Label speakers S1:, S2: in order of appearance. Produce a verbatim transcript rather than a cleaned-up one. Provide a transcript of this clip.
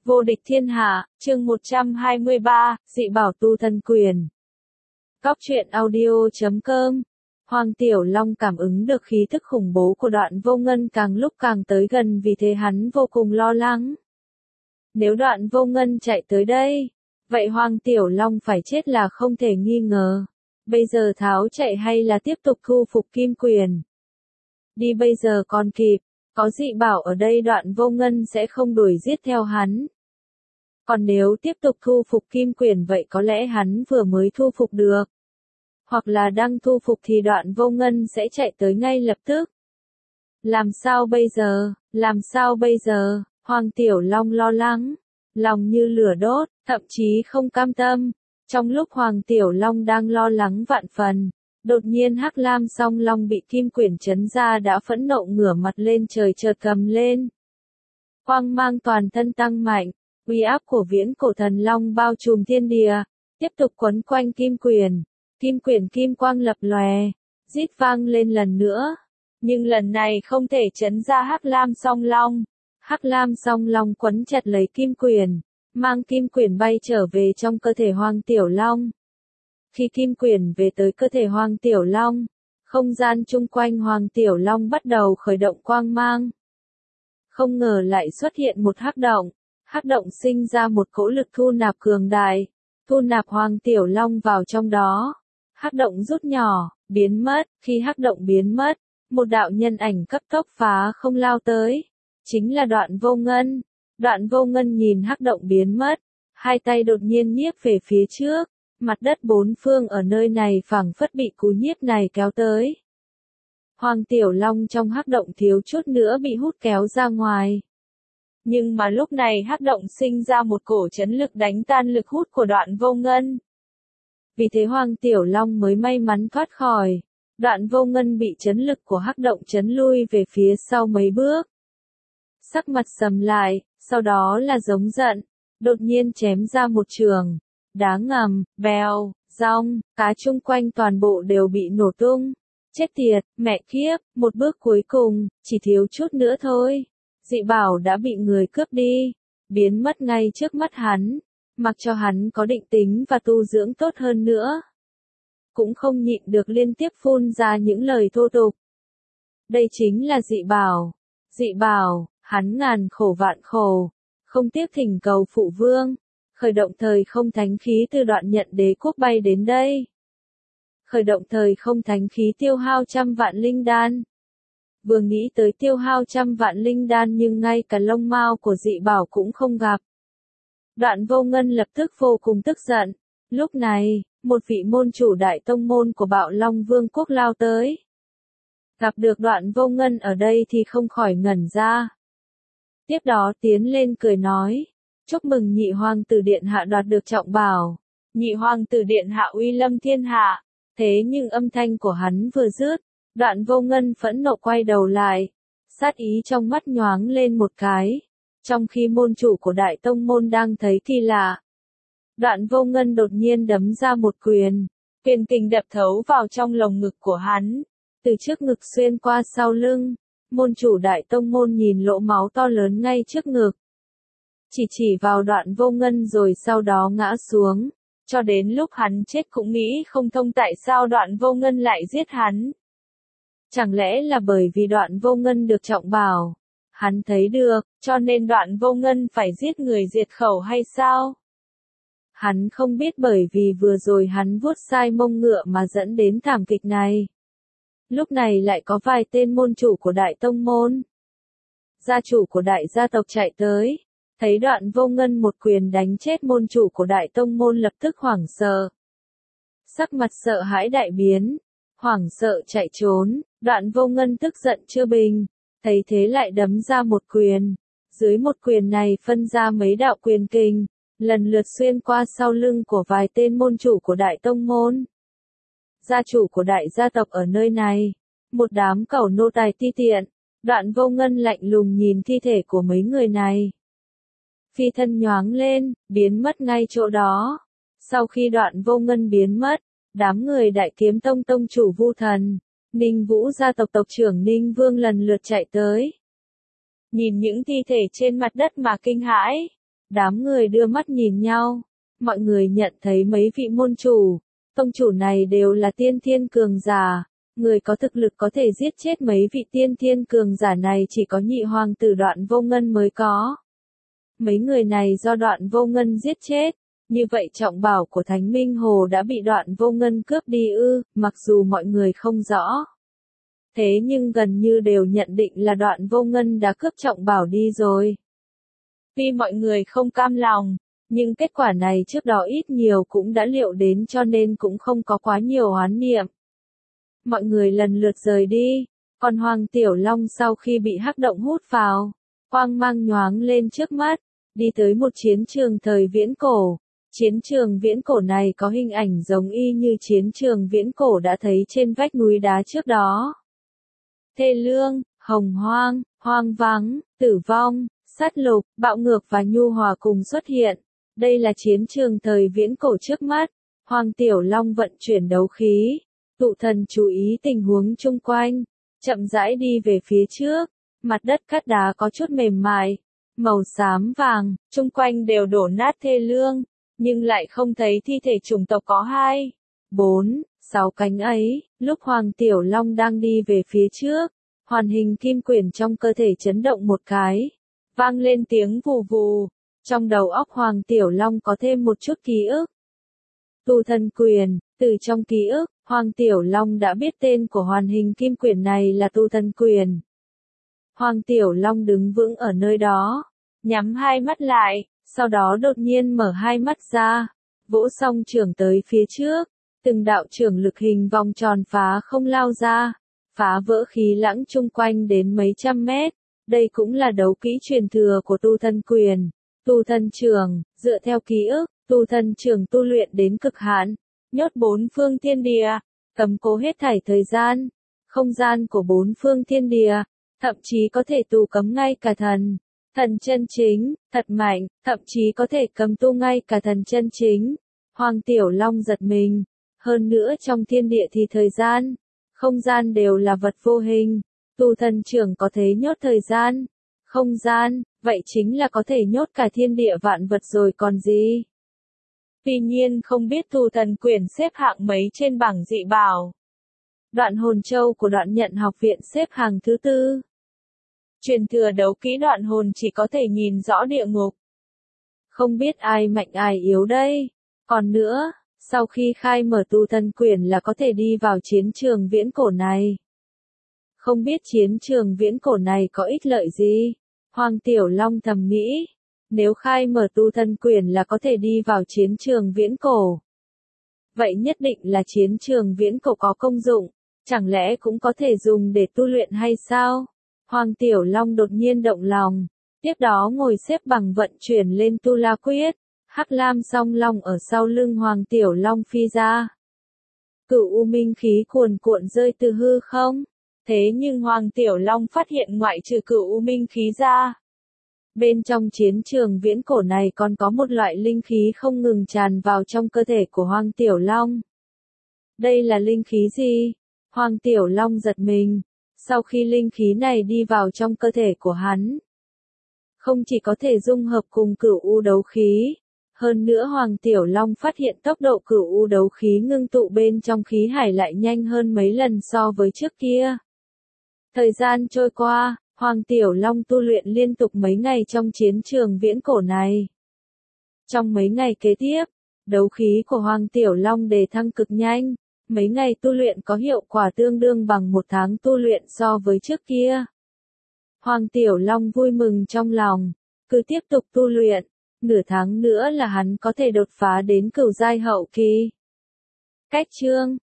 S1: Vô địch thiên hạ, chương một trăm hai mươi ba, dị bảo tu thân quyền. Góc truyện audio chấm com. Hoàng Tiểu Long cảm ứng được khí thức khủng bố của Đoạn Vô Ngân càng lúc càng tới gần, vì thế hắn vô cùng lo lắng. Nếu Đoạn Vô Ngân chạy tới đây, vậy Hoàng Tiểu Long phải chết là không thể nghi ngờ. Bây giờ tháo chạy hay là tiếp tục thu phục kim quyền? Đi bây giờ còn kịp, có dị bảo ở đây Đoạn Vô Ngân sẽ không đuổi giết theo hắn. Còn nếu tiếp tục thu phục kim quyền vậy có lẽ hắn vừa mới thu phục được. Hoặc là đang thu phục thì Đoạn Vô Ngân sẽ chạy tới ngay lập tức. Làm sao bây giờ, làm sao bây giờ, Hoàng Tiểu Long lo lắng, lòng như lửa đốt, thậm chí không cam tâm. Trong lúc Hoàng Tiểu Long đang lo lắng vạn phần, đột nhiên Hắc Lam Song Long bị kim quyền trấn ra đã phẫn nộ ngửa mặt lên trời chợt cầm lên. Quang mang toàn thân tăng mạnh, uy áp của viễn cổ thần long bao trùm thiên địa, tiếp tục quấn quanh kim quyền. Kim quyền kim quang lập lòe, rít vang lên lần nữa, nhưng lần này không thể trấn ra Hắc Lam Song Long. Hắc Lam Song Long quấn chặt lấy kim quyền, mang kim quyền bay trở về trong cơ thể Hoàng Tiểu Long. Khi kim quyền về tới cơ thể Hoàng Tiểu Long, không gian chung quanh Hoàng Tiểu Long bắt đầu khởi động quang mang. Không ngờ lại xuất hiện một hắc động, hắc động sinh ra một cỗ lực thu nạp cường đại, thu nạp Hoàng Tiểu Long vào trong đó. Hắc động rút nhỏ, biến mất, khi hắc động biến mất, một đạo nhân ảnh cấp tốc phá không lao tới, chính là Đoạn Vô Ngân. Đoạn Vô Ngân nhìn hắc động biến mất, hai tay đột nhiên nhiếp về phía trước, mặt đất bốn phương ở nơi này phảng phất bị cú nhiếp này kéo tới. Hoàng Tiểu Long trong hắc động thiếu chút nữa bị hút kéo ra ngoài. Nhưng mà lúc này hắc động sinh ra một cổ chấn lực đánh tan lực hút của Đoạn Vô Ngân. Vì thế Hoàng Tiểu Long mới may mắn thoát khỏi. Đoạn Vô Ngân bị chấn lực của hắc động chấn lui về phía sau mấy bước. Sắc mặt sầm lại, sau đó là giống giận, đột nhiên chém ra một trường. Đá ngầm, bèo, rong, cá chung quanh toàn bộ đều bị nổ tung. Chết tiệt, mẹ kiếp, một bước cuối cùng, chỉ thiếu chút nữa thôi. Dị bảo đã bị người cướp đi, biến mất ngay trước mắt hắn, mặc cho hắn có định tính và tu dưỡng tốt hơn nữa. Cũng không nhịn được liên tiếp phun ra những lời thô tục. Đây chính là dị bảo. Dị bảo, hắn ngàn khổ vạn khổ, không tiếc thỉnh cầu phụ vương, khởi động thời không thánh khí từ Đoạn Nhận Đế quốc bay đến đây. Khởi động thời không thánh khí tiêu hao trăm vạn linh đan. Vừa nghĩ tới tiêu hao trăm vạn linh đan nhưng ngay cả lông mao của dị bảo cũng không gặp. Đoạn Vô Ngân lập tức vô cùng tức giận. Lúc này, một vị môn chủ đại tông môn của Bạo Long Vương quốc lao tới. Gặp được Đoạn Vô Ngân ở đây thì không khỏi ngẩn ra. Tiếp đó tiến lên cười nói, chúc mừng nhị hoàng tử điện hạ đoạt được trọng bảo. Nhị hoàng tử điện hạ uy lâm thiên hạ. Thế nhưng âm thanh của hắn vừa dứt, Đoạn Vô Ngân phẫn nộ quay đầu lại, sát ý trong mắt nhoáng lên một cái, trong khi môn chủ của đại tông môn đang thấy kỳ lạ. Đoạn Vô Ngân đột nhiên đấm ra một quyền, quyền kình đập thấu vào trong lồng ngực của hắn, từ trước ngực xuyên qua sau lưng, môn chủ đại tông môn nhìn lỗ máu to lớn ngay trước ngực. Chỉ chỉ vào Đoạn Vô Ngân rồi sau đó ngã xuống, cho đến lúc hắn chết cũng nghĩ không thông tại sao Đoạn Vô Ngân lại giết hắn. Chẳng lẽ là bởi vì Đoạn Vô Ngân được trọng bảo, hắn thấy được, cho nên Đoạn Vô Ngân phải giết người diệt khẩu hay sao? Hắn không biết bởi vì vừa rồi hắn vuốt sai mông ngựa mà dẫn đến thảm kịch này. Lúc này lại có vài tên môn chủ của đại tông môn. Gia chủ của đại gia tộc chạy tới, thấy Đoạn Vô Ngân một quyền đánh chết môn chủ của đại tông môn lập tức hoảng sợ. Sắc mặt sợ hãi đại biến, hoảng sợ chạy trốn. Đoạn Vô Ngân tức giận chưa bình, thấy thế lại đấm ra một quyền. Dưới một quyền này phân ra mấy đạo quyền kình, lần lượt xuyên qua sau lưng của vài tên môn chủ của đại tông môn. Gia chủ của đại gia tộc ở nơi này, một đám cẩu nô tài ti tiện. Đoạn Vô Ngân lạnh lùng nhìn thi thể của mấy người này. Phi thân nhoáng lên, biến mất ngay chỗ đó. Sau khi Đoạn Vô Ngân biến mất, đám người Đại Kiếm Tông tông chủ Vu Thần, Ninh Vũ gia tộc tộc trưởng Ninh Vương lần lượt chạy tới. Nhìn những thi thể trên mặt đất mà kinh hãi, Đám người đưa mắt nhìn nhau, mọi người nhận thấy mấy vị môn chủ, tông chủ này đều là tiên thiên cường giả, người có thực lực có thể giết chết mấy vị tiên thiên cường giả này chỉ có nhị hoàng tử Đoạn Vô Ngân mới có. Mấy người này do Đoạn Vô Ngân giết chết, như vậy trọng bảo của Thánh Minh Hồ đã bị Đoạn Vô Ngân cướp đi ư, mặc dù mọi người không rõ. Thế nhưng gần như đều nhận định là Đoạn Vô Ngân đã cướp trọng bảo đi rồi. Vì mọi người không cam lòng, nhưng kết quả này trước đó ít nhiều cũng đã liệu đến cho nên cũng không có quá nhiều oán niệm. Mọi người lần lượt rời đi, còn Hoàng Tiểu Long sau khi bị hắc động hút vào, quang mang nhoáng lên trước mắt, đi tới một chiến trường thời viễn cổ. Chiến trường viễn cổ này có hình ảnh giống y như chiến trường viễn cổ đã thấy trên vách núi đá trước đó. Thê lương, hồng hoang, hoang vắng, tử vong, sát lục, bạo ngược và nhu hòa cùng xuất hiện. Đây là chiến trường thời viễn cổ trước mắt. Hoàng Tiểu Long vận chuyển đấu khí, tụ thần chú ý tình huống chung quanh, chậm rãi đi về phía trước. Mặt đất cát đá có chút mềm mại, màu xám vàng, chung quanh đều đổ nát thê lương, nhưng lại không thấy thi thể chủng tộc có hai, bốn, sáu cánh ấy. Lúc Hoàng Tiểu Long đang đi về phía trước, hoàn hình kim quyển trong cơ thể chấn động một cái, vang lên tiếng vù vù. Trong đầu óc Hoàng Tiểu Long có thêm một chút ký ức. Tu thần quyền, từ trong ký ức, Hoàng Tiểu Long đã biết tên của hoàn hình kim quyển này là tu thần quyền. Hoàng Tiểu Long đứng vững ở nơi đó, nhắm hai mắt lại, sau đó đột nhiên mở hai mắt ra, vỗ song trưởng tới phía trước, từng đạo trưởng lực hình vòng tròn phá không lao ra, phá vỡ khí lãng chung quanh đến mấy trăm mét. Đây cũng là đấu kỹ truyền thừa của tu thần quyền. Tu thần trường, dựa theo ký ức, tu thần trường tu luyện đến cực hạn, nhốt bốn phương thiên địa, cầm cố hết thảy thời gian, không gian của bốn phương thiên địa, thậm chí có thể tù cấm ngay cả thần. Thần chân chính, thật mạnh, thậm chí có thể cầm tu ngay cả thần chân chính. Hoàng Tiểu Long giật mình, hơn nữa trong thiên địa thì thời gian, không gian đều là vật vô hình, tu thần trưởng có thể nhốt thời gian, không gian, vậy chính là có thể nhốt cả thiên địa vạn vật rồi còn gì. Tuy nhiên không biết tu thần quyền xếp hạng mấy trên bảng dị bảo. Đoạn hồn châu của Đoạn Nhận học viện xếp hàng thứ tư. Truyền thừa đấu kỹ đoạn hồn chỉ có thể nhìn rõ địa ngục. Không biết ai mạnh ai yếu đây. Còn nữa, sau khi khai mở tu thần quyền là có thể đi vào chiến trường viễn cổ này. Không biết chiến trường viễn cổ này có ích lợi gì? Hoàng Tiểu Long thầm nghĩ. Nếu khai mở tu thần quyền là có thể đi vào chiến trường viễn cổ. Vậy nhất định là chiến trường viễn cổ có công dụng. Chẳng lẽ cũng có thể dùng để tu luyện hay sao? Hoàng Tiểu Long đột nhiên động lòng, tiếp đó ngồi xếp bằng vận chuyển lên tu la quyết, hắc lam song long ở sau lưng Hoàng Tiểu Long phi ra. Cửu u minh khí cuồn cuộn rơi từ hư không, thế nhưng Hoàng Tiểu Long phát hiện ngoại trừ cửu u minh khí ra. Bên trong chiến trường viễn cổ này còn có một loại linh khí không ngừng tràn vào trong cơ thể của Hoàng Tiểu Long. Đây là linh khí gì? Hoàng Tiểu Long giật mình. Sau khi linh khí này đi vào trong cơ thể của hắn, không chỉ có thể dung hợp cùng cửu u đấu khí, hơn nữa Hoàng Tiểu Long phát hiện tốc độ cửu u đấu khí ngưng tụ bên trong khí hải lại nhanh hơn mấy lần so với trước kia. Thời gian trôi qua, Hoàng Tiểu Long tu luyện liên tục mấy ngày trong chiến trường viễn cổ này. Trong mấy ngày kế tiếp, đấu khí của Hoàng Tiểu Long đề thăng cực nhanh. Mấy ngày tu luyện có hiệu quả tương đương bằng một tháng tu luyện so với trước kia. Hoàng Tiểu Long vui mừng trong lòng, cứ tiếp tục tu luyện, nửa tháng nữa là hắn có thể đột phá đến cửu giai hậu kỳ. Cách chương